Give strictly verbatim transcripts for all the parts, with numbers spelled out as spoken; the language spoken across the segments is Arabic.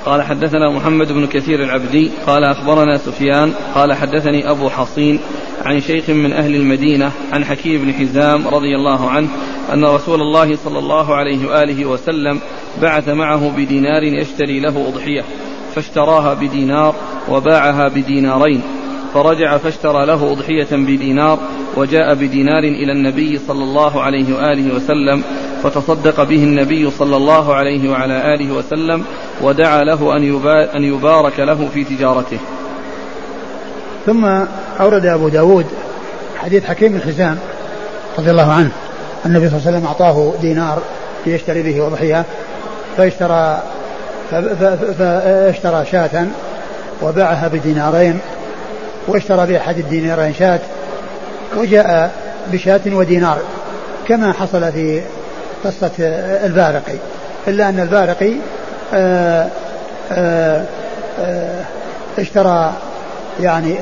قال حدثنا محمد بن كثير العبدي قال أخبرنا سفيان قال حدثني أبو حصين عن شيخ من أهل المدينة عن حكيم بن حزام رضي الله عنه أن رسول الله صلى الله عليه وآله وسلم بعث معه بدينار يشتري له أضحية فاشتراها بدينار وباعها بدينارين، فرجع فاشترى له أضحية بدينار وجاء بدينار إلى النبي صلى الله عليه وآله وسلم فتصدق به النبي صلى الله عليه وعلى آله وسلم ودعا له أن يبارك له في تجارته. ثم أورد أبو داود حديث حكيم بن حزام رضي الله عنه النبي صلى الله عليه وسلم أعطاه دينار ليشتري به أضحية فاشترى فاشترى شاة وباعها بدينارين واشترى بأحد الدينارين شاة وجاء بشاة ودينار كما حصل في قصة البارقي، إلا أن البارقي آآ آآ آآ اشترى يعني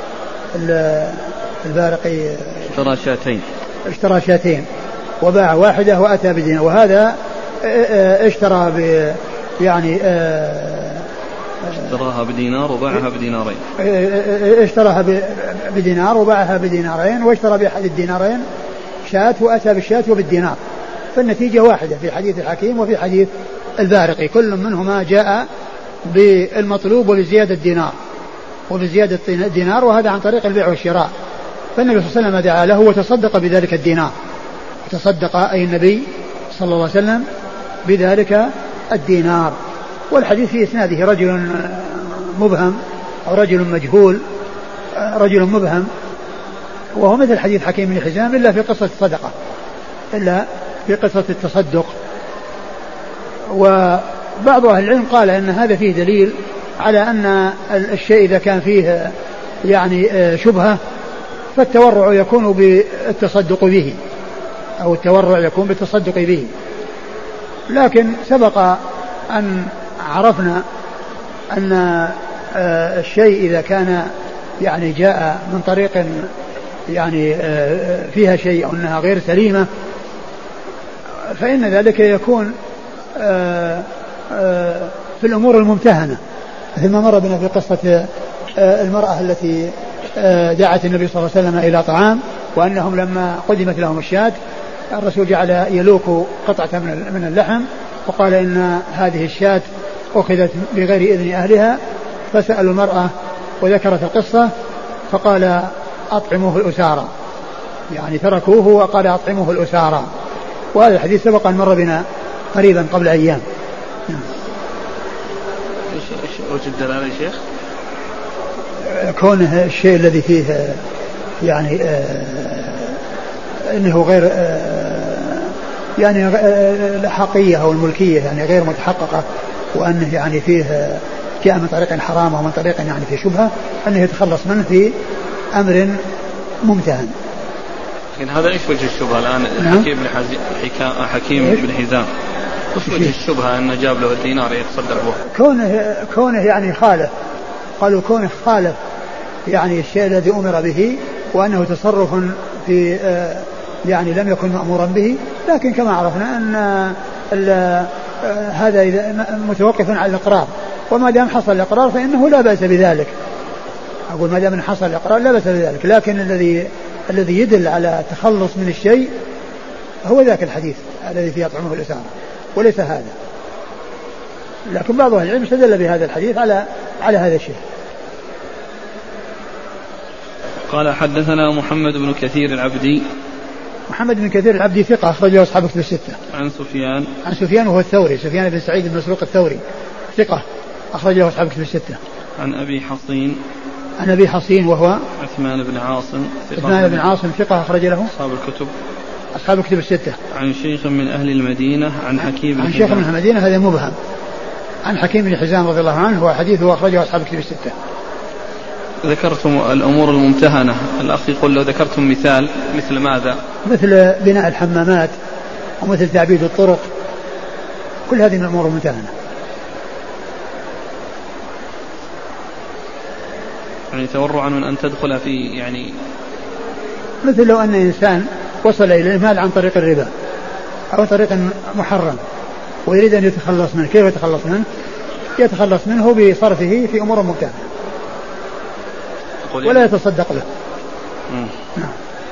البارقي اشترى شاتين اشترى شاتين وباع واحدة وأتى بدينار، وهذا اشترى ب يعني اشتراها بدينار وباعها بدينارين اشتراها بدينار وباعها بدينارين واشترى بأحد الدينارين شاة وأتى بالشاة وبالدينار، فالنتيجة واحدة في حديث الحكيم وفي حديث البارقي، كل منهما جاء بالمطلوب وبزيادة الدينار وبزيادة الدينار، وهذا عن طريق البيع والشراء. فالنبي صلى الله عليه وسلم دعا له وتصدق بذلك الدينار، تصدق أي النبي صلى الله عليه وسلم بذلك الدينار. والحديث في إسناده رجل مبهم أو رجل مجهول، رجل مبهم وهو مثل حديث حكيم بن حزام إلا في قصة الصدقة، إلا في قصة التصدق. وبعض أهل العلم قال أن هذا فيه دليل على أن الشيء إذا كان فيه يعني شبهة فالتورع يكون بالتصدق به، أو التورع يكون بالتصدق به. لكن سبق أن عرفنا أن الشيء إذا كان يعني جاء من طريق يعني فيها شيء أو أنها غير سليمة فإن ذلك يكون في الأمور الممتهنة، مثل ما مر بنا في قصة المرأة التي دعت النبي صلى الله عليه وسلم إلى طعام، وأنهم لما قدمت لهم الشاة الرسول جعل يلوك قطعة من اللحم وقال إن هذه الشاة أخذت بغير إذن أهلها، فسألوا المرأة وذكرت القصة فقال أطعموه الأسارى، يعني تركوه وقال أطعموه الأسارى. وهذا الحديث سبق أن مر بنا قريبا قبل أيام. ايش وجه الدلالة يا شيخ؟ كونه الشيء الذي فيه يعني آه انه غير آه يعني الحقية او الملكية يعني غير متحققة، وانه يعني فيه جاء من طريق حرام او من طريق يعني فيه شبهة، انه يتخلص منه في امر ممتهن. لكن هذا ايش وجه الشبهة الان؟ حكيم بن حزام حكيم بن حزام وش وجه الشبهة أنه جاب له الدينار يتصدق به؟ كونه كونه يعني خالف، قالوا كونه خالف يعني الشيء الذي أمر به، وأنه تصرف في يعني لم يكن مأمورا به. لكن كما عرفنا أن هذا إذا متوقف على الإقرار، وما دام حصل الإقرار فإنه لا بأس بذلك. أقول ما دام حصل الإقرار لا بأس بذلك، لكن الذي الذي يدل على التخلص من الشيء هو ذاك الحديث الذي فيه أطعمه الأسارى وليس هذا. لكن بعض أهل العلم استدل بهذا الحديث على على هذا الشيء. قال حدثنا محمد بن كثير العبدي. محمد بن كثير العبدي ثقة أخرجه أصحاب كتب الستة. عن سفيان. عن سفيان وهو الثوري، سفيان بن سعيد بن مسروق الثوري ثقة أخرجه أصحاب كتب الستة. عن أبي حصين. عن أبي حصين وهو عثمان بن عاصم. عثمان بن عاصم ثقة أخرج له أصحاب الكتب. أصحاب الكتب الستة. عن شيخ من أهل المدينة عن حكيم بن عن شيخ من المدينة هذا مبهم. عن حكيم بن حزام رضي الله عنه هو حديثه أخرجه أصحاب الكتب الستة. ذكرتم الأمور الممتهنة، الأخ يقول لو ذكرتم مثال مثل ماذا؟ مثل بناء الحمامات ومثل تعبيد الطرق، كل هذه من الأمور الممتهنة. يعني تورعا من أن تدخل في يعني مثل لو أن إنسان وصل إلى المال عن طريق الربا أو طريق محرم ويريد أن يتخلص منه، كيف يتخلص منه؟ يتخلص منه بصرفه في أمور مبتاحة ولا يتصدق له. نعم.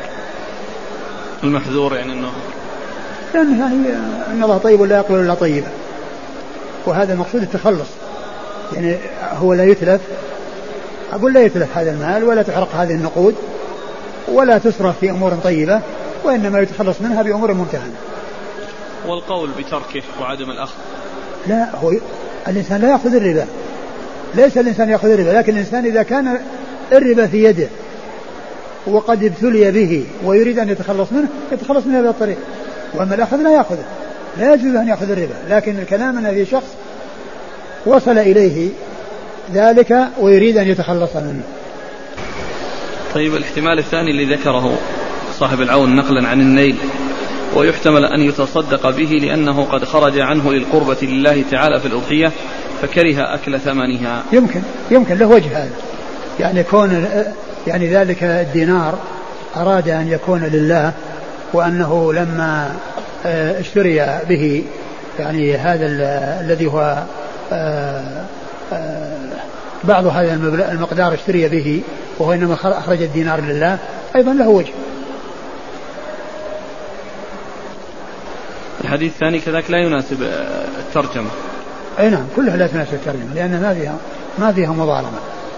المحذور يعني أنه لأن يعني أن الله طيب ولا يقبل إلا طيبا، وهذا المقصود التخلص. يعني هو لا يتلف، أقول لا يتلف هذا المال ولا تحرق هذه النقود ولا تصرف في أمور طيبة، وإنما يتخلص منها بأمور ممتهنة. والقول بتركه وعدم الأخذ، لا، هو الإنسان لا يأخذ الربا، ليس الإنسان يأخذ الربا، لكن الإنسان إذا كان الربا في يده وقد ابتلي به ويريد أن يتخلص منه يتخلص منه بهذا الطريق. وأما الأخذ لا يأخذه، لا يجوز أن يأخذ الربا، لكن الكلام أن في شخص وصل إليه ذلك ويريد أن يتخلص منه. طيب، الاحتمال الثاني اللي ذكره صاحب العون نقلا عن النيل، ويحتمل أن يتصدق به لأنه قد خرج عنه للقربة لله تعالى في الأضحية فكره أكل ثمنها. يمكن يمكن له وجه هذا، يعني كون يعني ذلك الدينار أراد أن يكون لله، وأنه لما اشتري به يعني هذا الذي هو بعض هذا المقدار اشتري به وهو إنما أخرج الدينار لله، أيضا له وجه. الحديث الثاني كذلك لا يناسب الترجمة. أي نعم، كلها لا تناسب الترجمة لأن ما فيها ما فيها مضاربة.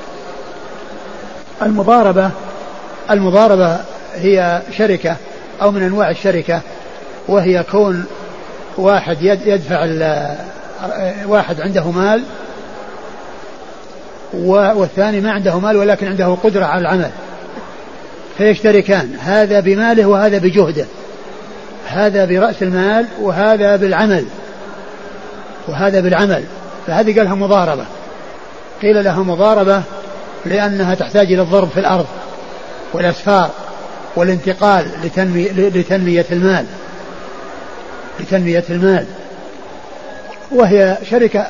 المضاربة المضاربة هي شركة أو من أنواع الشركة، وهي كون واحد يدفع واحد عنده مال والثاني ما عنده مال ولكن عنده قدرة على العمل، فيشتركان، هذا بماله وهذا بجهده، هذا برأس المال وهذا بالعمل وهذا بالعمل، فهذه قالها مضاربة. قيل لها مضاربة لأنها تحتاج إلى الضرب في الأرض والأسفار والانتقال لتنمية, لتنمية المال لتنمية المال وهي شركة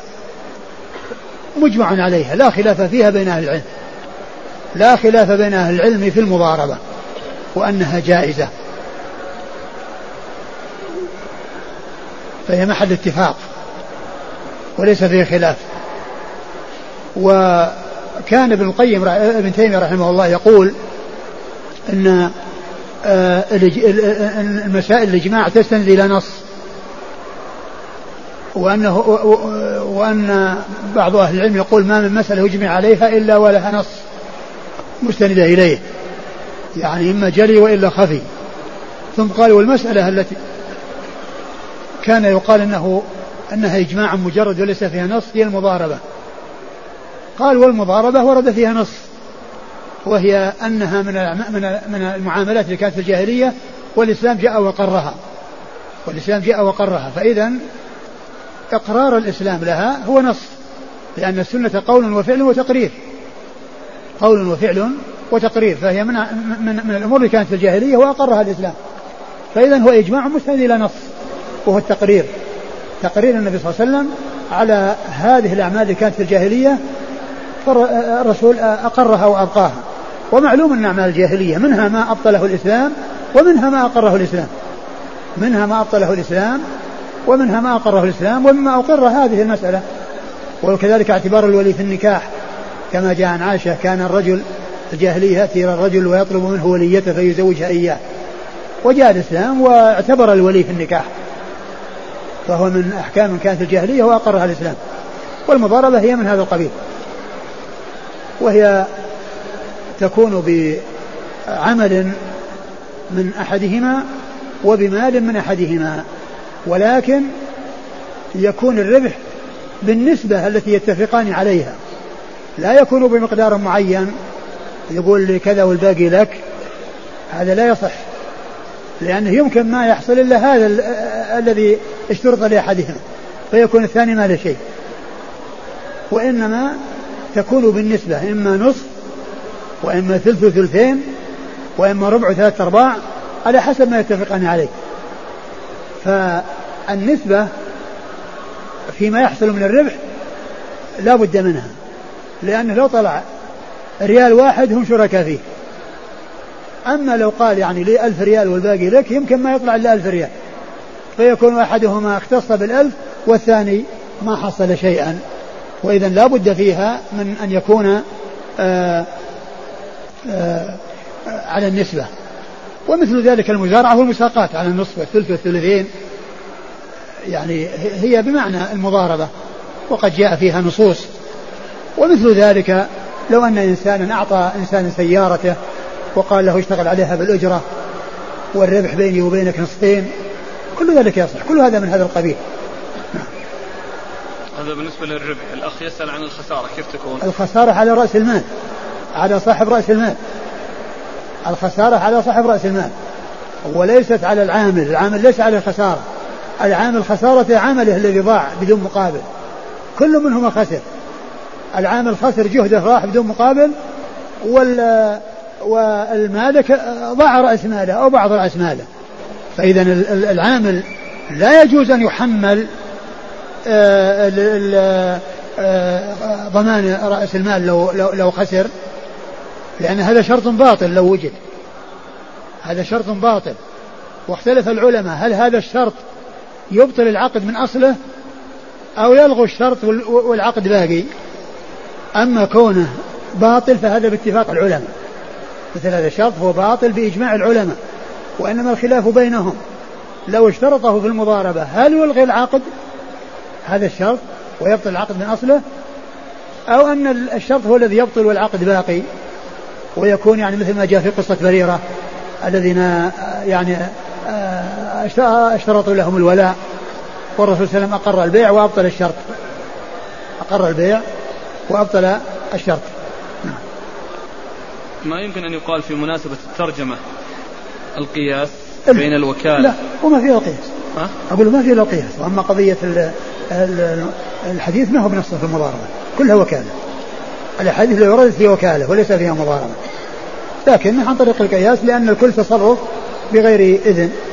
مجمع عليها، لا خلاف فيها بين أهل العلم، لا خلاف بين أهل العلم في المضاربة وأنها جائزة، فهي محل اتفاق وليس فيه خلاف. وكان ابن القيم ابن تيمية رحمه الله يقول أن المسائل الإجماع تستند إلى نص، وأنه وأن بعض أهل العلم يقول ما من مسألة يجمع عليها إلا ولها نص مستندة إليه، يعني إما جلي وإلا خفي. ثم قال والمسألة التي كان يقال أنه أنها إجماع مجرد وليس فيها نص هي المضاربة. قال والمضاربة ورد فيها نص، وهي أنها من المعاملات اللي كانت في الجاهلية، والإسلام جاء وقرها والإسلام جاء وقرها فإذا إقرار الإسلام لها هو نص، لأن السنة قول وفعل وتقرير، قول وفعل وتقرير، فهي من, من, من الأمور اللي كانت في الجاهلية وأقرها الإسلام، فإذا هو إجماع مستند إلى نص وهو التقرير، تقرير النبي صلى الله عليه وسلم على هذه الأعمال اللي كانت في الجاهلية، فالرسول أقرها وأبقاها. ومعلوم أن أعمال الجاهلية منها ما أبطله الإسلام ومنها ما أقره الإسلام، منها ما أبطله الإسلام ومنها ما أقره الإسلام، ومما أقر هذه المسألة. وكذلك اعتبار الولي في النكاح كما جاء عن عائشة، كان الرجل الجاهلية يأتي إلى الرجل ويطلب منه وليته فيزوجها إياه، وجاء الإسلام واعتبر الولي في النكاح، فهو من أحكام كانت الجاهلية وأقرها الإسلام. والمضاربة هي من هذا القبيل، وهي تكون بعمل من أحدهما وبمال من أحدهما، ولكن يكون الربح بالنسبة التي يتفقان عليها، لا يكون بمقدار معين يقول لي كذا والباقي لك، هذا لا يصح، لأنه يمكن ما يحصل إلا هذا الذي اشترط لأحدهما فيكون الثاني ما له شيء، وإنما تكون بالنسبة، إما نصف وإما ثلث ثلثين وإما ربع ثلاثة أرباع على حسب ما يتفقان عليه. فالنسبة فيما يحصل من الربح لا بد منها، لأنه لو طلع ريال واحد هم شركاء فيه، أما لو قال يعني لي ألف ريال والباقي لك يمكن ما يطلع إلا ألف ريال، فيكون أحدهما اختص بالألف والثاني ما حصل شيئا، وإذا لا بد فيها من أن يكون آآ آآ على النسبة. ومثل ذلك المزارعة والمساقات على النصف والثلث والثلثين، يعني هي بمعنى المضاربة وقد جاء فيها نصوص. ومثل ذلك لو أن إنسانا أعطى إنسان سيارته وقال له اشتغل عليها بالأجرة والربح بيني وبينك نصفين، كل ذلك يصح، كل هذا من هذا القبيل. هذا بالنسبة للربح. الأخ يسأل عن الخسارة كيف تكون؟ الخسارة على رأس المال، على صاحب رأس المال. الخسارة على صاحب رأس المال وليست على العامل. العامل ليس على الخسارة، العامل خسارة عمله الذي ضاع بدون مقابل، كل منهما خسر. العامل خسر جهده راح بدون مقابل، وال والمالك ضاع رأس ماله أو بعض رأس ماله. فإذا العامل لا يجوز أن يحمل ضمان رأس المال لو, لو, لو خسر، لأن هذا شرط باطل لو وجد، هذا شرط باطل. واختلف العلماء هل هذا الشرط يبطل العقد من أصله أو يلغو الشرط والعقد باقي. أما كونه باطل فهذا باتفاق العلماء، مثل هذا الشرط هو باطل بإجماع العلماء، وإنما الخلاف بينهم لو اشترطه في المضاربة هل يلغي العقد هذا الشرط ويبطل العقد من أصله، أو أن الشرط هو الذي يبطل والعقد باقي، ويكون يعني مثل ما جاء في قصة بريرة الذين يعني اشترطوا لهم الولاء والرسول صلى الله عليه وسلم أقر البيع وأبطل الشرط، أقر البيع وأبطل الشرط. ما يمكن أن يقال في مناسبة الترجمة القياس بين الوكالة؟ لا، وما فيه القياس. ها؟ أقول ما فيه القياس. وأما قضية الحديث ما هو بنصه في المضاربة، كلها وكالة. الحديث لا يرد فيه وكالة وليس فيها مضاربة، لكن عن طريق القياس، لأن الكل تصرف بغير إذن.